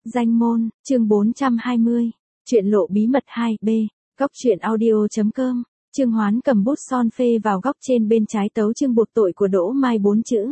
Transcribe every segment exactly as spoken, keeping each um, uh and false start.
Danh môn, chương bốn trăm hai mươi. Chuyện lộ bí mật hai B. Góc truyện audio.com. Trương Hoán cầm bút son phê vào góc trên bên trái tấu chương buộc tội của Đỗ Mai bốn chữ.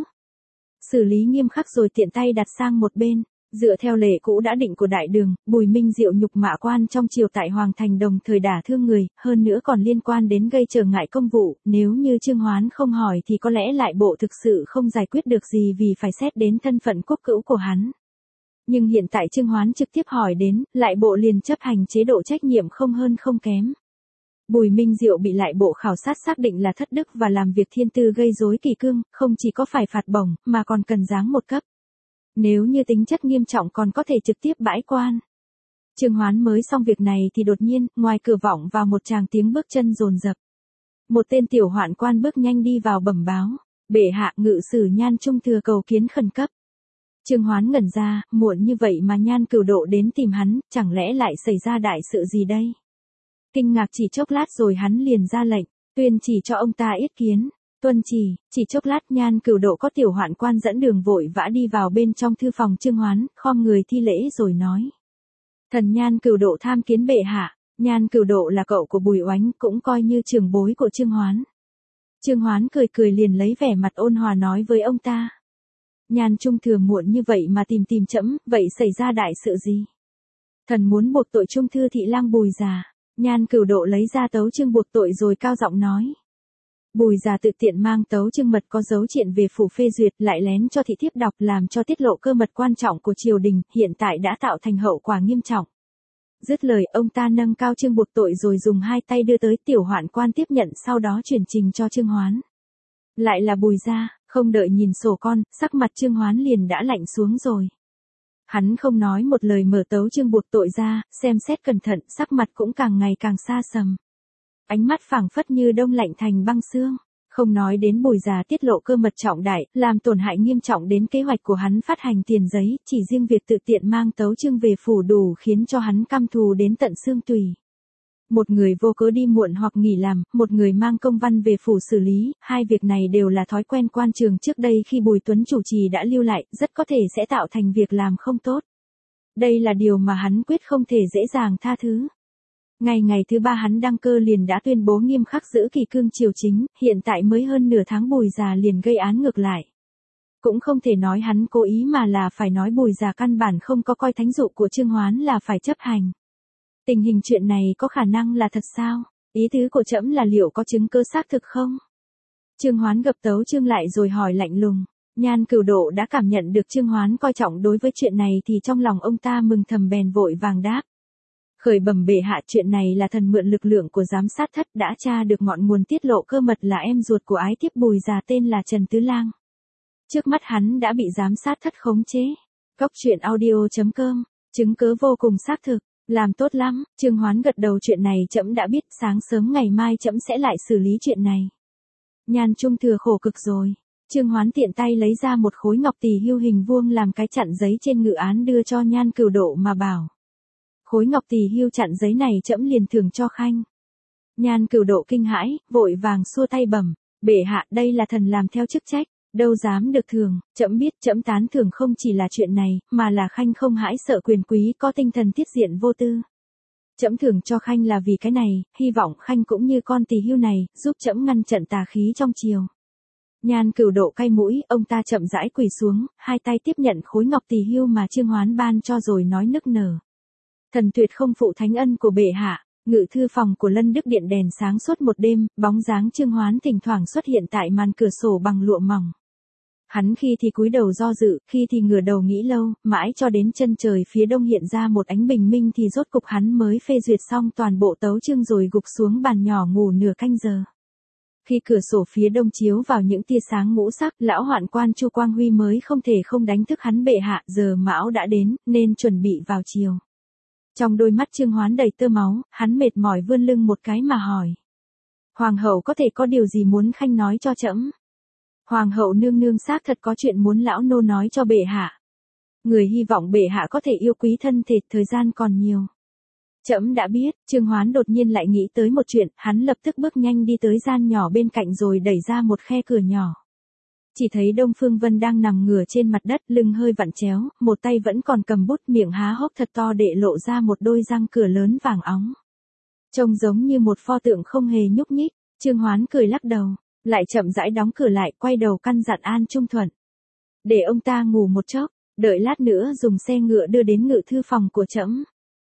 Xử lý nghiêm khắc rồi tiện tay đặt sang một bên. Dựa theo lệ cũ đã định của đại đường, Bùi Minh Diệu nhục mạ quan trong triều tại Hoàng Thành đồng thời đả thương người, hơn nữa còn liên quan đến gây trở ngại công vụ, nếu như Trương Hoán không hỏi thì có lẽ lại bộ thực sự không giải quyết được gì vì phải xét đến thân phận quốc cữu của hắn. Nhưng hiện tại Trương Hoán trực tiếp hỏi đến, lại bộ liền chấp hành chế độ trách nhiệm không hơn không kém. Bùi Minh Diệu bị lại bộ khảo sát xác định là thất đức và làm việc thiên tư gây rối kỷ cương, không chỉ có phải phạt bổng, mà còn cần giáng một cấp. Nếu như tính chất nghiêm trọng còn có thể trực tiếp bãi quan. Trương Hoán mới xong việc này thì đột nhiên, ngoài cửa vọng vào một tràng tiếng bước chân dồn dập. Một tên tiểu hoạn quan bước nhanh đi vào bẩm báo, bệ hạ ngự sử Nhan Trung Thừa cầu kiến khẩn cấp. Trương Hoán ngẩn ra, muộn như vậy mà Nhan Cửu Độ đến tìm hắn, chẳng lẽ lại xảy ra đại sự gì đây? Kinh ngạc chỉ chốc lát rồi hắn liền ra lệnh, tuyên chỉ cho ông ta yết kiến. Tuân chỉ, chỉ chốc lát Nhan Cửu Độ có tiểu hoạn quan dẫn đường vội vã đi vào bên trong thư phòng Trương Hoán, khom người thi lễ rồi nói. Thần Nhan Cửu Độ tham kiến bệ hạ. Nhan Cửu Độ là cậu của Bùi Oánh, cũng coi như trưởng bối của Trương Hoán. Trương Hoán cười cười liền lấy vẻ mặt ôn hòa nói với ông ta. Nhan Trung Thừa muộn như vậy mà tìm tìm trẫm, vậy xảy ra đại sự gì? Thần muốn buộc tội Trung Thư thị lang Bùi già. Nhan Cửu Độ lấy ra tấu chương buộc tội rồi cao giọng nói. Bùi già tự tiện mang tấu chương mật có dấu triện về phủ phê duyệt, lại lén cho thị thiếp đọc làm cho tiết lộ cơ mật quan trọng của triều đình, hiện tại đã tạo thành hậu quả nghiêm trọng. Dứt lời ông ta nâng cao chương buộc tội rồi dùng hai tay đưa tới tiểu hoạn quan tiếp nhận, sau đó truyền trình cho Trương Hoán. Lại là Bùi gia, không đợi nhìn sổ con, sắc mặt Trương Hoán liền đã lạnh xuống rồi. Hắn không nói một lời mở tấu chương buộc tội ra, xem xét cẩn thận, sắc mặt cũng càng ngày càng xa sầm. Ánh mắt phảng phất như đông lạnh thành băng xương. Không nói đến Bùi già tiết lộ cơ mật trọng đại, làm tổn hại nghiêm trọng đến kế hoạch của hắn phát hành tiền giấy, chỉ riêng việc tự tiện mang tấu chương về phủ đủ khiến cho hắn căm thù đến tận xương tùy. Một người vô cớ đi muộn hoặc nghỉ làm, một người mang công văn về phủ xử lý, hai việc này đều là thói quen quan trường trước đây khi Bùi Tuấn chủ trì đã lưu lại, rất có thể sẽ tạo thành việc làm không tốt. Đây là điều mà hắn quyết không thể dễ dàng tha thứ. Ngày ngày thứ ba hắn đăng cơ liền đã tuyên bố nghiêm khắc giữ kỷ cương triều chính, hiện tại mới hơn nửa tháng Bùi già liền gây án ngược lại. Cũng không thể nói hắn cố ý mà là phải nói Bùi già căn bản không có coi thánh dụ của Trương Hoán là phải chấp hành. Tình hình chuyện này có khả năng là thật sao? Ý tứ của trẫm là liệu có chứng cứ xác thực không? Trương Hoán gập tấu chương lại rồi hỏi lạnh lùng. Nhan Cửu Độ đã cảm nhận được Trương Hoán coi trọng đối với chuyện này thì trong lòng ông ta mừng thầm bèn vội vàng đáp. Khởi bẩm bệ hạ, chuyện này là thần mượn lực lượng của giám sát thất đã tra được ngọn nguồn tiết lộ cơ mật là em ruột của ái thiếp Bùi già tên là Trần Tứ Lang. Trước mắt hắn đã bị giám sát thất khống chế. Góc truyện audio.com. Chứng cứ vô cùng xác thực. Làm tốt lắm. Trương Hoán gật đầu, chuyện này trẫm đã biết, sáng sớm ngày mai trẫm sẽ lại xử lý chuyện này. Nhan Trung Thừa khổ cực rồi. Trương Hoán tiện tay lấy ra một khối ngọc tỳ hưu hình vuông làm cái chặn giấy trên ngự án đưa cho Nhan Cửu Độ mà bảo. Khối ngọc tỳ hưu chặn giấy này trẫm liền thưởng cho khanh. Nhan Cửu Độ kinh hãi, vội vàng xua tay bẩm, bệ hạ, đây là thần làm theo chức trách, đâu dám được thưởng, trẫm biết, trẫm tán thưởng không chỉ là chuyện này, mà là khanh không hãi sợ quyền quý, có tinh thần tiết diện vô tư. Trẫm thưởng cho khanh là vì cái này, hy vọng khanh cũng như con tỳ hưu này, giúp trẫm ngăn trận tà khí trong triều. Nhan Cửu Độ cay mũi, ông ta chậm rãi quỳ xuống, hai tay tiếp nhận khối ngọc tỳ hưu mà Trương Hoán ban cho rồi nói nức nở. Thần tuyệt không phụ thánh ân của bệ hạ. Ngự thư phòng của Lân Đức Điện đèn sáng suốt một đêm, bóng dáng Trương Hoán thỉnh thoảng xuất hiện tại màn cửa sổ bằng lụa mỏng. Hắn khi thì cúi đầu do dự, khi thì ngửa đầu nghĩ lâu, mãi cho đến chân trời phía đông hiện ra một ánh bình minh thì rốt cục hắn mới phê duyệt xong toàn bộ tấu chương rồi gục xuống bàn nhỏ ngủ nửa canh giờ. Khi cửa sổ phía đông chiếu vào những tia sáng ngũ sắc, lão hoạn quan Chu Quang Huy mới không thể không đánh thức hắn, bệ hạ, giờ mão đã đến, nên chuẩn bị vào chiều. Trong đôi mắt Trương Hoán đầy tơ máu, hắn mệt mỏi vươn lưng một cái mà hỏi. Hoàng hậu có thể có điều gì muốn khanh nói cho trẫm? Hoàng hậu nương nương xác thật có chuyện muốn lão nô nói cho bệ hạ. Người hy vọng bệ hạ có thể yêu quý thân thể, thời gian còn nhiều. Trẫm đã biết. Trương Hoán đột nhiên lại nghĩ tới một chuyện, hắn lập tức bước nhanh đi tới gian nhỏ bên cạnh rồi đẩy ra một khe cửa nhỏ. Chỉ thấy Đông Phương Vân đang nằm ngửa trên mặt đất, lưng hơi vặn chéo, một tay vẫn còn cầm bút, miệng há hốc thật to để lộ ra một đôi răng cửa lớn vàng óng. Trông giống như một pho tượng không hề nhúc nhích. Trương Hoán cười lắc đầu, lại chậm rãi đóng cửa lại, quay đầu căn dặn An Trung Thuận. Để ông ta ngủ một chốc, đợi lát nữa dùng xe ngựa đưa đến ngự thư phòng của trẫm.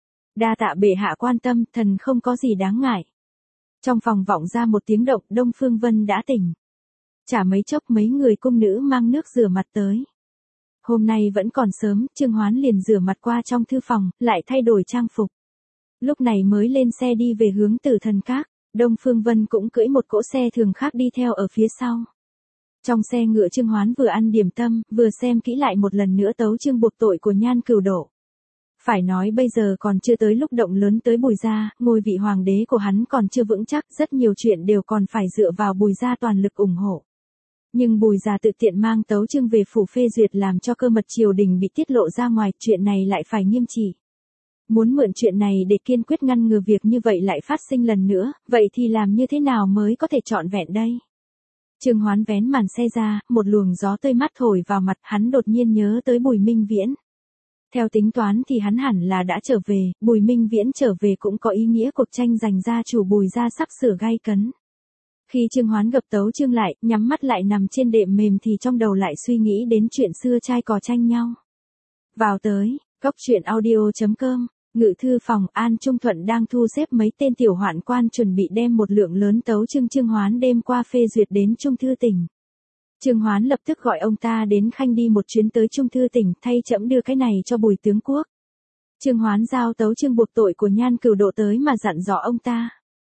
Đa tạ bệ hạ quan tâm, thần không có gì đáng ngại. Trong phòng vọng ra một tiếng động, Đông Phương Vân đã tỉnh. Chả mấy chốc mấy người cung nữ mang nước rửa mặt tới. Hôm nay vẫn còn sớm, Trương Hoán liền rửa mặt qua trong thư phòng, lại thay đổi trang phục. Lúc này mới lên xe đi về hướng Tử Thần Các. Đông Phương Vân cũng cưỡi một cỗ xe thường khác đi theo ở phía sau. Trong xe ngựa Trương Hoán vừa ăn điểm tâm, vừa xem kỹ lại một lần nữa tấu chương buộc tội của Nhan Cửu Độ. Phải nói bây giờ còn chưa tới lúc động lớn tới Bùi gia, ngôi vị hoàng đế của hắn còn chưa vững chắc, rất nhiều chuyện đều còn phải dựa vào Bùi gia toàn lực ủng hộ. Nhưng Bùi gia tự tiện mang tấu chương về phủ phê duyệt làm cho cơ mật triều đình bị tiết lộ ra ngoài, chuyện này lại phải nghiêm trị. Muốn mượn chuyện này để kiên quyết ngăn ngừa việc như vậy lại phát sinh lần nữa, vậy thì làm như thế nào mới có thể trọn vẹn đây? Trương Hoán vén màn xe ra, một luồng gió tươi mát thổi vào mặt, hắn đột nhiên nhớ tới Bùi Minh Viễn. Theo tính toán thì hắn hẳn là đã trở về, Bùi Minh Viễn trở về cũng có ý nghĩa cuộc tranh giành gia chủ Bùi gia sắp sửa gay cấn. Khi Trương Hoán gập tấu chương lại, nhắm mắt lại nằm trên đệm mềm thì trong đầu lại suy nghĩ đến chuyện xưa trai cò tranh nhau. Vào tới, góc truyện audio chấm com, ngự thư phòng, An Trung Thuận đang thu xếp mấy tên tiểu hoạn quan chuẩn bị đem một lượng lớn tấu chương Trương Hoán đêm qua phê duyệt đến Trung Thư Tỉnh. Trương Hoán lập tức gọi ông ta đến khanh đi một chuyến tới Trung Thư Tỉnh, thay trẫm đưa cái này cho Bùi tướng quốc. Trương Hoán giao tấu chương buộc tội của Nhan Cửu Độ tới mà dặn dò ông ta.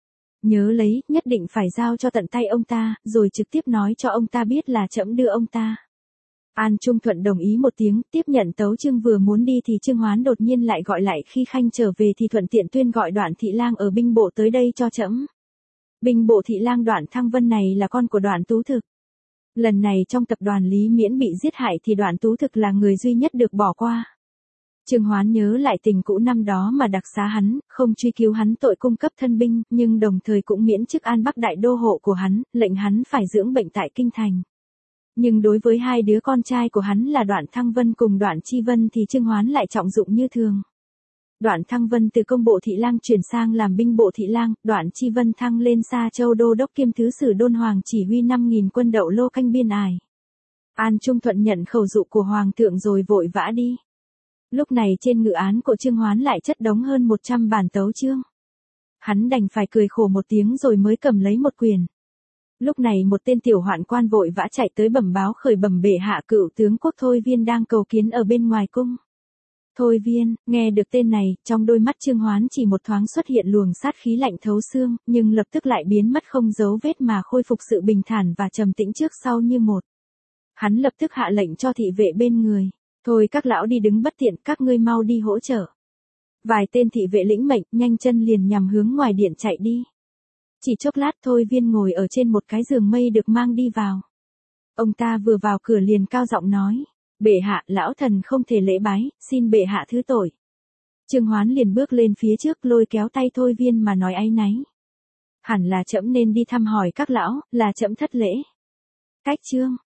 Nhớ lấy, nhất định phải giao cho tận tay ông ta, rồi trực tiếp nói cho ông ta biết là trẫm đưa ông ta. An Trung Thuận đồng ý một tiếng, tiếp nhận tấu chương vừa muốn đi thì Trương Hoán đột nhiên lại gọi lại, khi khanh trở về thì thuận tiện tuyên gọi Đoạn Thị Lang ở binh bộ tới đây cho trẫm. Binh bộ Thị Lang Đoạn Thăng Vân này là con của Đoạn Tú Thực. Lần này trong tập đoàn Lý Miễn bị giết hại thì Đoạn Tú Thực là người duy nhất được bỏ qua. Trương Hoán nhớ lại tình cũ năm đó mà đặc xá hắn, không truy cứu hắn tội cung cấp thân binh, nhưng đồng thời cũng miễn chức An Bắc đại đô hộ của hắn, lệnh hắn phải dưỡng bệnh tại kinh thành. Nhưng đối với hai đứa con trai của hắn là Đoạn Thăng Vân cùng Đoạn Chi Vân thì Trương Hoán lại trọng dụng như thường. Đoạn Thăng Vân từ công bộ thị lang chuyển sang làm binh bộ thị lang, Đoạn Chi Vân thăng lên Sa Châu đô đốc kiêm thứ sử Đôn Hoàng, chỉ huy năm nghìn quân đậu lô canh biên ải. An Trung Thuận nhận khẩu dụ của Hoàng thượng rồi vội vã đi. Lúc này trên ngự án của Trương Hoán lại chất đống hơn một trăm bản tấu chương. Hắn đành phải cười khổ một tiếng rồi mới cầm lấy một quyền. Lúc này một tên tiểu hoạn quan vội vã chạy tới bẩm báo khởi bẩm bệ hạ, cựu tướng quốc Thôi Viên đang cầu kiến ở bên ngoài cung. Thôi Viên, nghe được tên này, trong đôi mắt Trương Hoán chỉ một thoáng xuất hiện luồng sát khí lạnh thấu xương, nhưng lập tức lại biến mất không dấu vết mà khôi phục sự bình thản và trầm tĩnh trước sau như một. Hắn lập tức hạ lệnh cho thị vệ bên người. Thôi các lão đi đứng bất tiện, các ngươi mau đi hỗ trợ. Vài tên thị vệ lĩnh mệnh, nhanh chân liền nhằm hướng ngoài điện chạy đi. Chỉ chốc lát Thôi Viên ngồi ở trên một cái giường mây được mang đi vào. Ông ta vừa vào cửa liền cao giọng nói. Bệ hạ, lão thần không thể lễ bái, xin bệ hạ thứ tội. Trương Hoán liền bước lên phía trước lôi kéo tay Thôi Viên mà nói áy náy. Hẳn là trẫm nên đi thăm hỏi các lão, là trẫm thất lễ. Cách chương.